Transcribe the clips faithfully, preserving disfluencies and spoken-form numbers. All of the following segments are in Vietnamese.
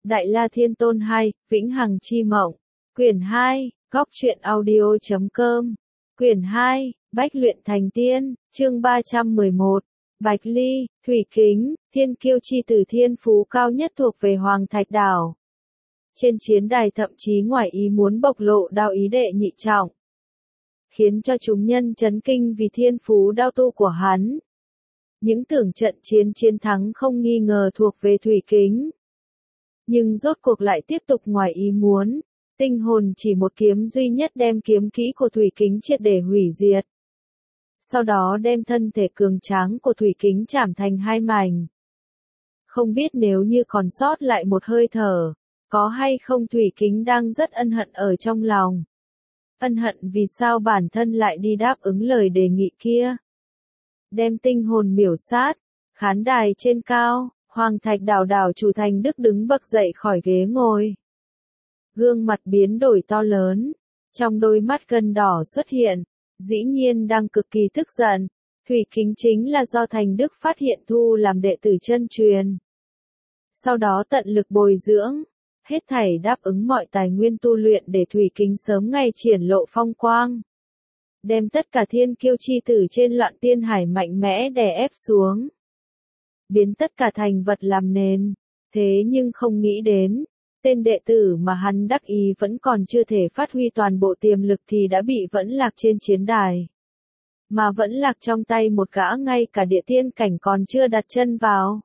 Đại La Thiên Tôn hai, Vĩnh Hằng Chi Mộng. Quyển hai, góc truyện audio chấm com. Quyển hai, Bách Luyện Thành Tiên, chương ba trăm mười một. Bạch Ly, Thủy Kính, thiên kiêu chi tử thiên phú cao nhất thuộc về Hoàng Thạch Đảo. Trên chiến đài thậm chí ngoài ý muốn bộc lộ đao ý đệ nhị trọng, khiến cho chúng nhân chấn kinh vì thiên phú đao tu của hắn. Những tưởng trận chiến chiến thắng không nghi ngờ thuộc về Thủy Kính, nhưng rốt cuộc lại tiếp tục ngoài ý muốn. Tinh hồn chỉ một kiếm duy nhất đem kiếm kỹ của Thủy Kính triệt để hủy diệt. Sau đó đem thân thể cường tráng của Thủy Kính chảm thành hai mảnh. Không biết nếu như còn sót lại một hơi thở, có hay không Thủy Kính đang rất ân hận ở trong lòng. Ân hận vì sao bản thân lại đi đáp ứng lời đề nghị kia. Đem tinh hồn miểu sát, khán đài trên cao, Hoàng Thạch Đảo đảo chủ Thành Đức đứng bật dậy khỏi ghế ngồi. Gương mặt biến đổi to lớn, trong đôi mắt gân đỏ xuất hiện, dĩ nhiên đang cực kỳ tức giận. Thủy Kính chính là do Thành Đức phát hiện thu làm đệ tử chân truyền. Sau đó tận lực bồi dưỡng, hết thảy đáp ứng mọi tài nguyên tu luyện để Thủy Kính sớm ngày triển lộ phong quang. Đem tất cả thiên kiêu chi tử trên loạn tiên hải mạnh mẽ đè ép xuống. Biến tất cả thành vật làm nền. Thế nhưng không nghĩ đến, tên đệ tử mà hắn đắc ý vẫn còn chưa thể phát huy toàn bộ tiềm lực thì đã bị vẫn lạc trên chiến đài. Mà vẫn lạc trong tay một gã ngay cả địa tiên cảnh còn chưa đặt chân vào.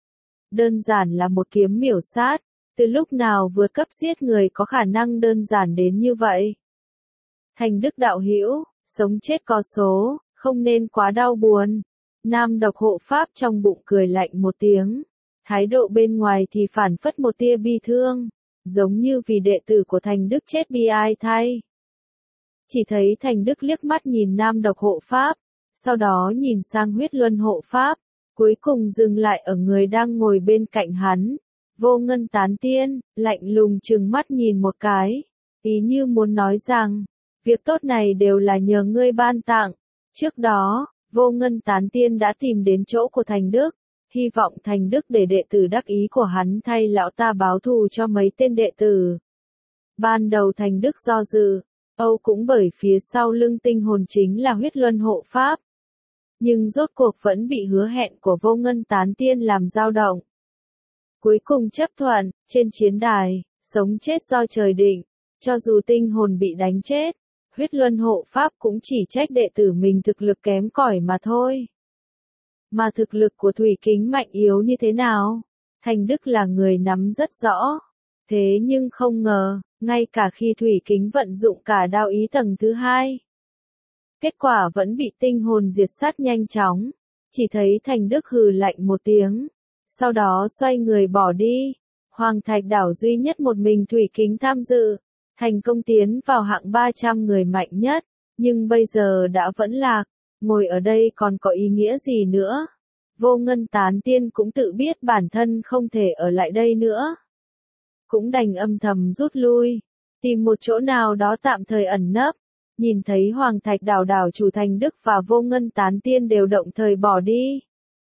Đơn giản là một kiếm miểu sát, từ lúc nào vượt cấp giết người có khả năng đơn giản đến như vậy. Thành Đức đạo hữu, sống chết có số, không nên quá đau buồn. Nam độc hộ pháp trong bụng cười lạnh một tiếng. Thái độ bên ngoài thì phản phất một tia bi thương, giống như vì đệ tử của Thành Đức chết bi ai thay. Chỉ thấy Thành Đức liếc mắt nhìn Nam độc hộ pháp, sau đó nhìn sang Huyết Luân hộ pháp, cuối cùng dừng lại ở người đang ngồi bên cạnh hắn. Vô Ngân Tán Tiên, lạnh lùng trừng mắt nhìn một cái, ý như muốn nói rằng, việc tốt này đều là nhờ ngươi ban tặng. Trước đó, Vô Ngân Tán Tiên đã tìm đến chỗ của Thành Đức, hy vọng Thành Đức để đệ tử đắc ý của hắn thay lão ta báo thù cho mấy tên đệ tử. Ban đầu Thành Đức do dự, âu cũng bởi phía sau lưng tinh hồn chính là Huyết Luân hộ pháp. Nhưng rốt cuộc vẫn bị hứa hẹn của Vô Ngân Tán Tiên làm dao động. Cuối cùng chấp thuận, trên chiến đài, sống chết do trời định, cho dù tinh hồn bị đánh chết, Huyết Luân hộ pháp cũng chỉ trách đệ tử mình thực lực kém cỏi mà thôi. Mà thực lực của Thủy Kính mạnh yếu như thế nào? Thành Đức là người nắm rất rõ. Thế nhưng không ngờ, ngay cả khi Thủy Kính vận dụng cả đao ý tầng thứ hai, kết quả vẫn bị tinh hồn diệt sát nhanh chóng. Chỉ thấy Thành Đức hừ lạnh một tiếng, sau đó xoay người bỏ đi. Hoàng Thạch Đảo duy nhất một mình Thủy Kính tham dự, thành công tiến vào hạng ba trăm người mạnh nhất, nhưng bây giờ đã vẫn lạc. Ngồi ở đây còn có ý nghĩa gì nữa? Vô Ngân Tán Tiên cũng tự biết bản thân không thể ở lại đây nữa. Cũng đành âm thầm rút lui, tìm một chỗ nào đó tạm thời ẩn nấp. Nhìn thấy Hoàng Thạch Đảo đảo chủ Thành Đức và Vô Ngân Tán Tiên đều động thời bỏ đi.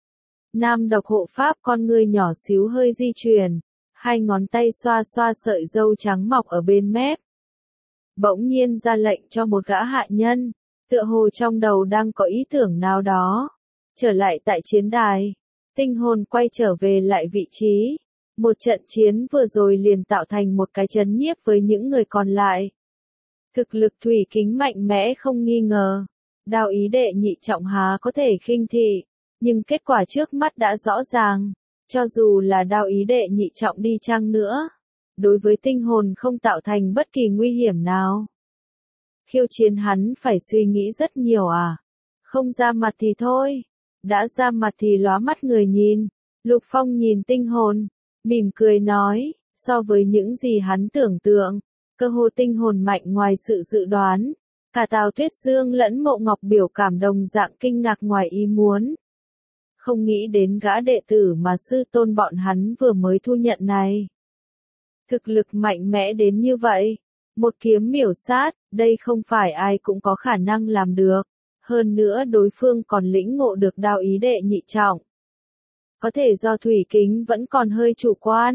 Nam độc hộ pháp con ngươi nhỏ xíu hơi di chuyển, hai ngón tay xoa xoa sợi râu trắng mọc ở bên mép. Bỗng nhiên ra lệnh cho một gã hạ nhân, tựa hồ trong đầu đang có ý tưởng nào đó. Trở lại tại chiến đài, tinh hồn quay trở về lại vị trí. Một trận chiến vừa rồi liền tạo thành một cái chấn nhiếp với những người còn lại. Thực lực Thủy Kính mạnh mẽ không nghi ngờ. Đao ý đệ nhị trọng há có thể khinh thị, nhưng kết quả trước mắt đã rõ ràng. Cho dù là đao ý đệ nhị trọng đi chăng nữa, đối với tinh hồn không tạo thành bất kỳ nguy hiểm nào. Khiêu chiến hắn phải suy nghĩ rất nhiều à? Không ra mặt thì thôi, đã ra mặt thì lóa mắt người nhìn. Lục Phong nhìn tinh hồn, mỉm cười nói, so với những gì hắn tưởng tượng, cơ hồ tinh hồn mạnh ngoài sự dự đoán. Cả Tào Tuyết Dương lẫn Mộ Ngọc biểu cảm đồng dạng kinh ngạc ngoài ý muốn. Không nghĩ đến gã đệ tử mà sư tôn bọn hắn vừa mới thu nhận này. Thực lực mạnh mẽ đến như vậy. Một kiếm miểu sát, đây không phải ai cũng có khả năng làm được. Hơn nữa đối phương còn lĩnh ngộ được đao ý đệ nhị trọng. Có thể do Thủy Kính vẫn còn hơi chủ quan.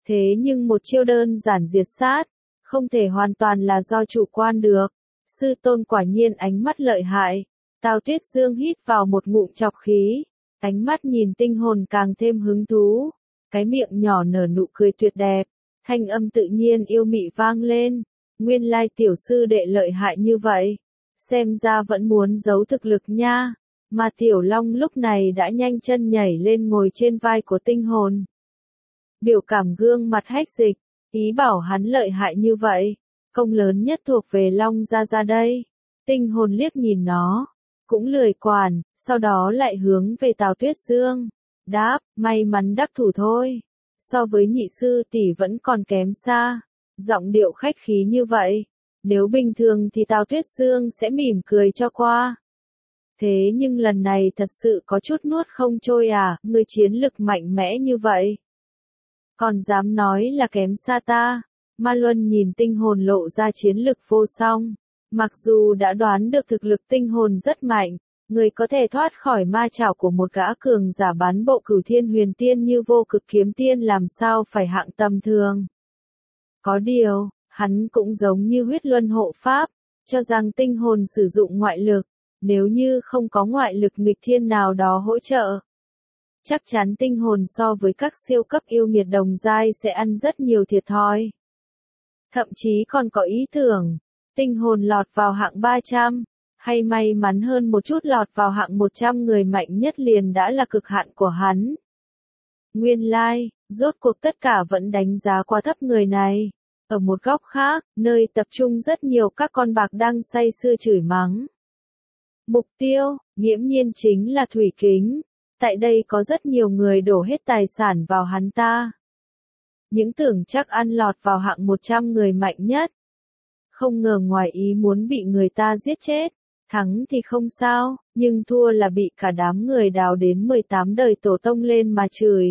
Thế nhưng một chiêu đơn giản diệt sát, không thể hoàn toàn là do chủ quan được. Sư tôn quả nhiên ánh mắt lợi hại. Tào Tuyết Dương hít vào một ngụm trọc khí, ánh mắt nhìn tinh hồn càng thêm hứng thú. Cái miệng nhỏ nở nụ cười tuyệt đẹp, thanh âm tự nhiên yêu mị vang lên. Nguyên lai tiểu sư đệ lợi hại như vậy. Xem ra vẫn muốn giấu thực lực nha. Mà tiểu long lúc này đã nhanh chân nhảy lên ngồi trên vai của tinh hồn. Biểu cảm gương mặt hách dịch, ý bảo hắn lợi hại như vậy. Công lớn nhất thuộc về long gia gia đây. Tinh hồn liếc nhìn nó, cũng lười quản, sau đó lại hướng về Tào Tuyết Dương. Đáp, may mắn đắc thủ thôi. So với nhị sư tỷ vẫn còn kém xa. Giọng điệu khách khí như vậy. Nếu bình thường thì Tào Tuyết Dương sẽ mỉm cười cho qua. Thế nhưng lần này thật sự có chút nuốt không trôi à, người chiến lực mạnh mẽ như vậy. Còn dám nói là kém xa ta. Ma Luân nhìn tinh hồn lộ ra chiến lực vô song. Mặc dù đã đoán được thực lực tinh hồn rất mạnh, người có thể thoát khỏi ma chảo của một gã cường giả bán bộ cửu thiên huyền tiên như vô cực kiếm tiên làm sao phải hạng tầm thường. Có điều, hắn cũng giống như huyết luân hộ pháp, cho rằng tinh hồn sử dụng ngoại lực, nếu như không có ngoại lực nghịch thiên nào đó hỗ trợ. Chắc chắn tinh hồn so với các siêu cấp yêu nghiệt đồng giai sẽ ăn rất nhiều thiệt thòi. Thậm chí còn có ý tưởng, tinh hồn lọt vào hạng ba trăm, hay may mắn hơn một chút lọt vào hạng một trăm người mạnh nhất liền đã là cực hạn của hắn. Nguyên lai, like, rốt cuộc tất cả vẫn đánh giá quá thấp người này. Ở một góc khác, nơi tập trung rất nhiều các con bạc đang say sưa chửi mắng. Mục tiêu, nghiễm nhiên chính là Thủy Kính. Tại đây có rất nhiều người đổ hết tài sản vào hắn ta. Những tưởng chắc ăn lọt vào hạng một trăm người mạnh nhất. Không ngờ ngoài ý muốn bị người ta giết chết. Thắng thì không sao, nhưng thua là bị cả đám người đào đến mười tám đời tổ tông lên mà chửi.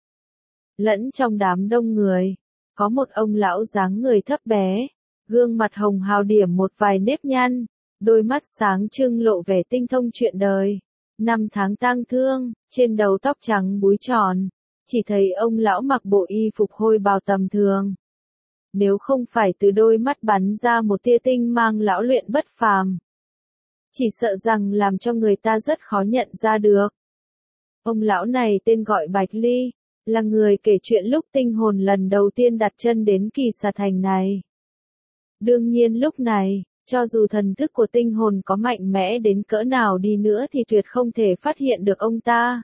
Lẫn trong đám đông người, có một ông lão dáng người thấp bé, gương mặt hồng hào điểm một vài nếp nhăn, đôi mắt sáng trưng lộ vẻ tinh thông chuyện đời. Năm tháng tang thương, trên đầu tóc trắng búi tròn, chỉ thấy ông lão mặc bộ y phục hôi bào tầm thường. Nếu không phải từ đôi mắt bắn ra một tia tinh mang lão luyện bất phàm, chỉ sợ rằng làm cho người ta rất khó nhận ra được. Ông lão này tên gọi Bạch Ly, là người kể chuyện lúc tinh hồn lần đầu tiên đặt chân đến Kỳ Xà Thành này. Đương nhiên lúc này, cho dù thần thức của tinh hồn có mạnh mẽ đến cỡ nào đi nữa thì tuyệt không thể phát hiện được ông ta.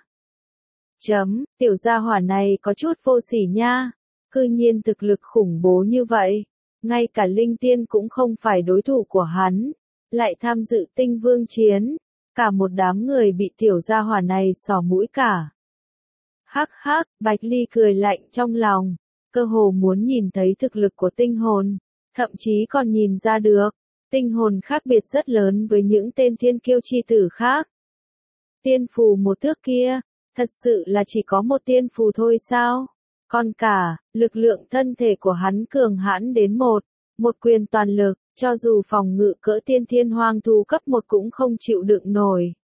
Chấm, tiểu gia hỏa này có chút vô sỉ nha, cư nhiên thực lực khủng bố như vậy, ngay cả linh tiên cũng không phải đối thủ của hắn, lại tham dự tinh vương chiến, cả một đám người bị tiểu gia hỏa này xỏ mũi cả. Hắc hắc, Bạch Ly cười lạnh trong lòng, cơ hồ muốn nhìn thấy thực lực của tinh hồn, thậm chí còn nhìn ra được, tinh hồn khác biệt rất lớn với những tên thiên kiêu chi tử khác. Tiên phù một thước kia, thật sự là chỉ có một tiên phù thôi sao? Còn cả, lực lượng thân thể của hắn cường hãn đến một, một quyền toàn lực, cho dù phòng ngự cỡ tiên thiên hoang thú cấp một cũng không chịu đựng nổi.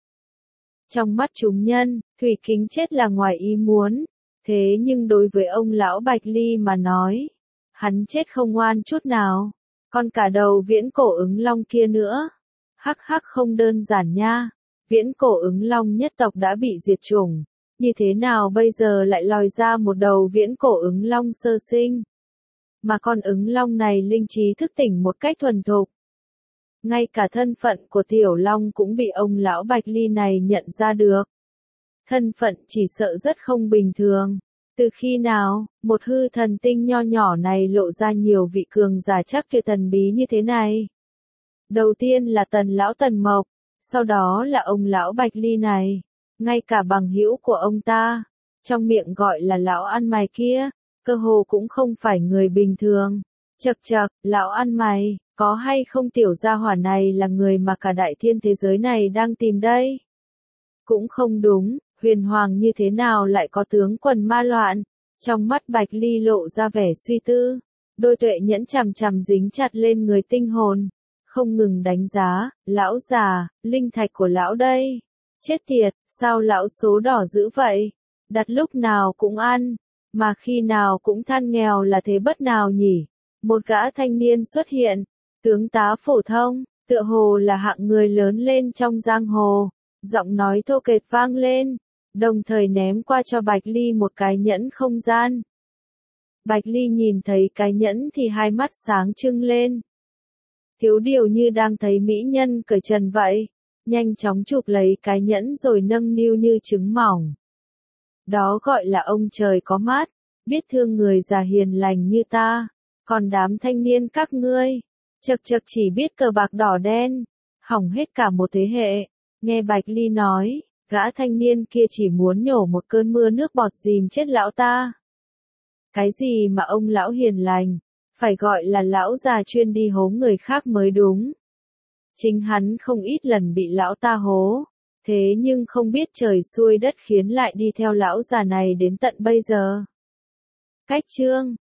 Trong mắt chúng nhân, Thủy Kính chết là ngoài ý muốn, thế nhưng đối với ông lão Bạch Ly mà nói, hắn chết không ngoan chút nào, còn cả đầu viễn cổ ứng long kia nữa. Hắc hắc không đơn giản nha, viễn cổ ứng long nhất tộc đã bị diệt chủng, như thế nào bây giờ lại lòi ra một đầu viễn cổ ứng long sơ sinh. Mà con ứng long này linh trí thức tỉnh một cách thuần thục. Ngay cả thân phận của tiểu long cũng bị ông lão Bạch Ly này nhận ra được. Thân phận chỉ sợ rất không bình thường. Từ khi nào, một hư thần tinh nho nhỏ này lộ ra nhiều vị cường giả chắc tuyệt thần bí như thế này? Đầu tiên là tần lão Tần Mộc, sau đó là ông lão Bạch Ly này. Ngay cả bằng hữu của ông ta, trong miệng gọi là lão ăn mày kia, cơ hồ cũng không phải người bình thường. Chậc chậc, lão ăn mày, có hay không tiểu gia hỏa này là người mà cả đại thiên thế giới này đang tìm đây? Cũng không đúng, huyền hoàng như thế nào lại có tướng quần ma loạn? Trong mắt Bạch Ly lộ ra vẻ suy tư, đôi tuệ nhẫn chằm chằm dính chặt lên người tinh hồn, không ngừng đánh giá, lão già, linh thạch của lão đây. Chết tiệt, sao lão số đỏ dữ vậy? Đặt lúc nào cũng ăn, mà khi nào cũng than nghèo là thế bất nào nhỉ? Một gã thanh niên xuất hiện, tướng tá phổ thông, tựa hồ là hạng người lớn lên trong giang hồ, giọng nói thô kệch vang lên, đồng thời ném qua cho Bạch Ly một cái nhẫn không gian. Bạch Ly nhìn thấy cái nhẫn thì hai mắt sáng trưng lên. Thiếu điều như đang thấy mỹ nhân cởi trần vậy, nhanh chóng chụp lấy cái nhẫn rồi nâng niu như trứng mỏng. Đó gọi là ông trời có mắt, biết thương người già hiền lành như ta, còn đám thanh niên các ngươi, chật chật chỉ biết cờ bạc đỏ đen, hỏng hết cả một thế hệ. Nghe Bạch Ly nói, gã thanh niên kia chỉ muốn nhổ một cơn mưa nước bọt dìm chết lão ta. Cái gì mà ông lão hiền lành, phải gọi là lão già chuyên đi hố người khác mới đúng. Chính hắn không ít lần bị lão ta hố, thế nhưng không biết trời xuôi đất khiến lại đi theo lão già này đến tận bây giờ. Cách chương